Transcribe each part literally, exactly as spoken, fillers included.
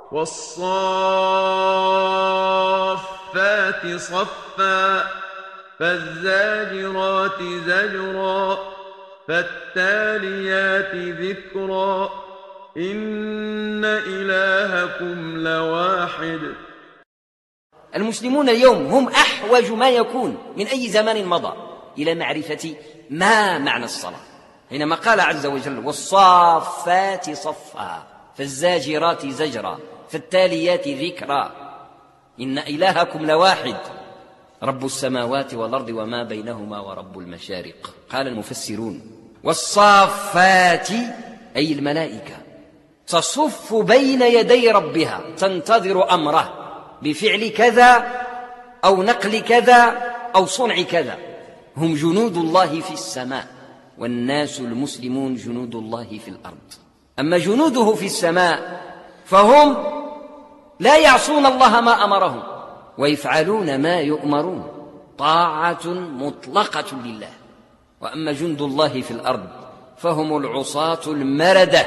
والصافات صفا فالزاجرات زجرا فالتاليات ذكرا إن إلهكم لواحد. المسلمون اليوم هم أحوج ما يكون من أي زمان مضى إلى معرفة ما معنى الصلاة، حينما قال عز وجل والصافات صفا فالزاجرات زجرا فالتاليات ذكرا إن إلهكم لواحد رب السماوات والأرض وما بينهما ورب المشارق. قال المفسرون والصافات أي الملائكة تصف بين يدي ربها تنتظر أمره بفعل كذا أو نقل كذا أو صنع كذا. هم جنود الله في السماء والناس المسلمون جنود الله في الأرض. أما جنوده في السماء فهم لا يعصون الله ما أمرهم ويفعلون ما يؤمرون، طاعة مطلقة لله. وأما جند الله في الأرض فهم العصاة المردة.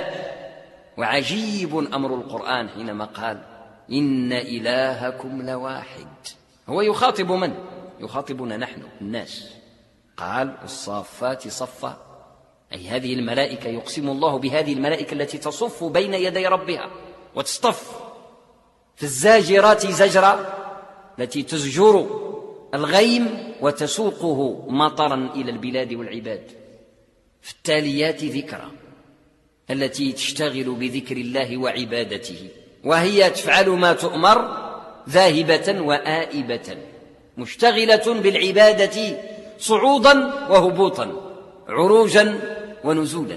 وعجيب أمر القرآن حينما قال إن إلهكم لواحد. هو يخاطب من؟ يخاطبنا نحن الناس. قال الصافات صفا أي هذه الملائكة، يقسم الله بهذه الملائكة التي تصف بين يدي ربها وتصطف. في الزاجرات زجرا التي تزجر الغيم وتسوقه مطرا إلى البلاد والعباد. في التاليات ذكرا التي تشتغل بذكر الله وعبادته، وهي تفعل ما تؤمر ذاهبة وآئبة، مشتغلة بالعبادة صعودا وهبوطا، عروجا ونزولا.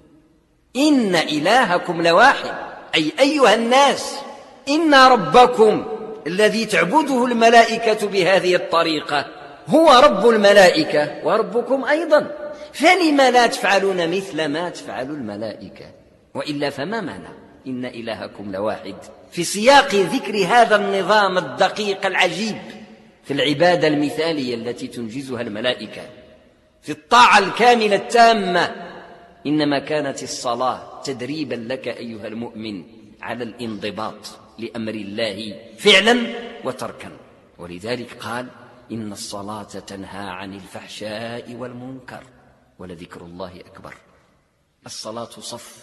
إن إلهكم لواحد أي أيها الناس إن ربكم الذي تعبده الملائكة بهذه الطريقة هو رب الملائكة وربكم أيضا، فلم لا تفعلون مثل ما تفعل الملائكة؟ وإلا فما معنى إن إلهكم لواحد في سياق ذكر هذا النظام الدقيق العجيب في العبادة المثالية التي تنجزها الملائكة، في الطاعة الكاملة التامة؟ إنما كانت الصلاة تدريبا لك أيها المؤمن على الانضباط لأمر الله فعلا وتركا. ولذلك قال إن الصلاة تنهى عن الفحشاء والمنكر ولذكر الله أكبر. الصلاة صف،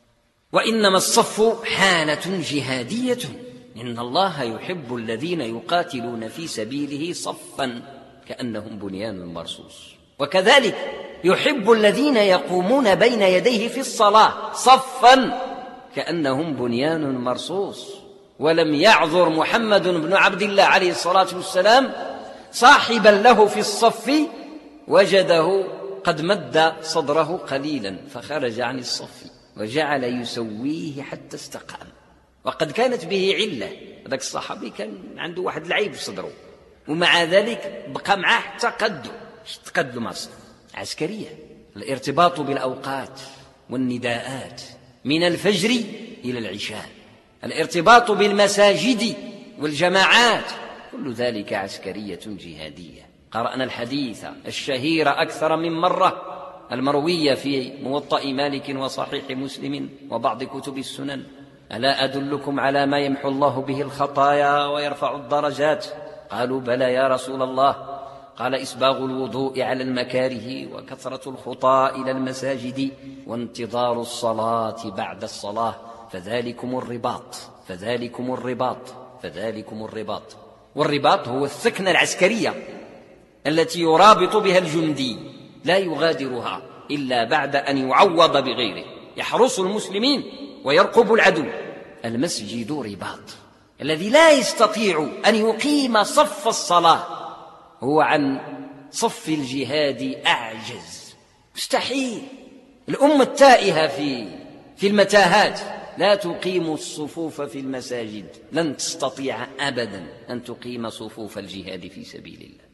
وإنما الصف حالة جهادية. إن الله يحب الذين يقاتلون في سبيله صفا كأنهم بنيان مرصوص، وكذلك يحب الذين يقومون بين يديه في الصلاة صفا كأنهم بنيان مرصوص. ولم يعذر محمد بن عبد الله عليه الصلاة والسلام صاحبا له في الصف وجده قد مد صدره قليلا فخرج عن الصف وجعل يسويه حتى استقام، وقد كانت به علة. هذاك الصحابي كان عنده واحد العيب في صدره، ومع ذلك بقى معاه حتى قده تقد مع الصف. عسكرية، الارتباط بالأوقات والنداءات من الفجر إلى العشاء، الارتباط بالمساجد والجماعات، كل ذلك عسكرية جهادية. قرأنا الحديث الشهير أكثر من مرة المروية في موطأ مالك وصحيح مسلم وبعض كتب السنن: ألا أدلكم على ما يمحو الله به الخطايا ويرفع الدرجات؟ قالوا بلى يا رسول الله. قال إسباغ الوضوء على المكاره وكثرة الخطى إلى المساجد وانتظار الصلاة بعد الصلاة، فذلكم الرباط فذلكم الرباط فذلكم الرباط. والرباط هو الثكنة العسكرية التي يرابط بها الجندي، لا يغادرها إلا بعد أن يعوض بغيره، يحرس المسلمين ويرقب العدو. المسجد رباط. الذي لا يستطيع أن يقيم صف الصلاة هو عن صف الجهاد أعجز، مستحيل. الأمة التائهة في في المتاهات لا تقيم الصفوف في المساجد، لن تستطيع أبدا أن تقيم صفوف الجهاد في سبيل الله.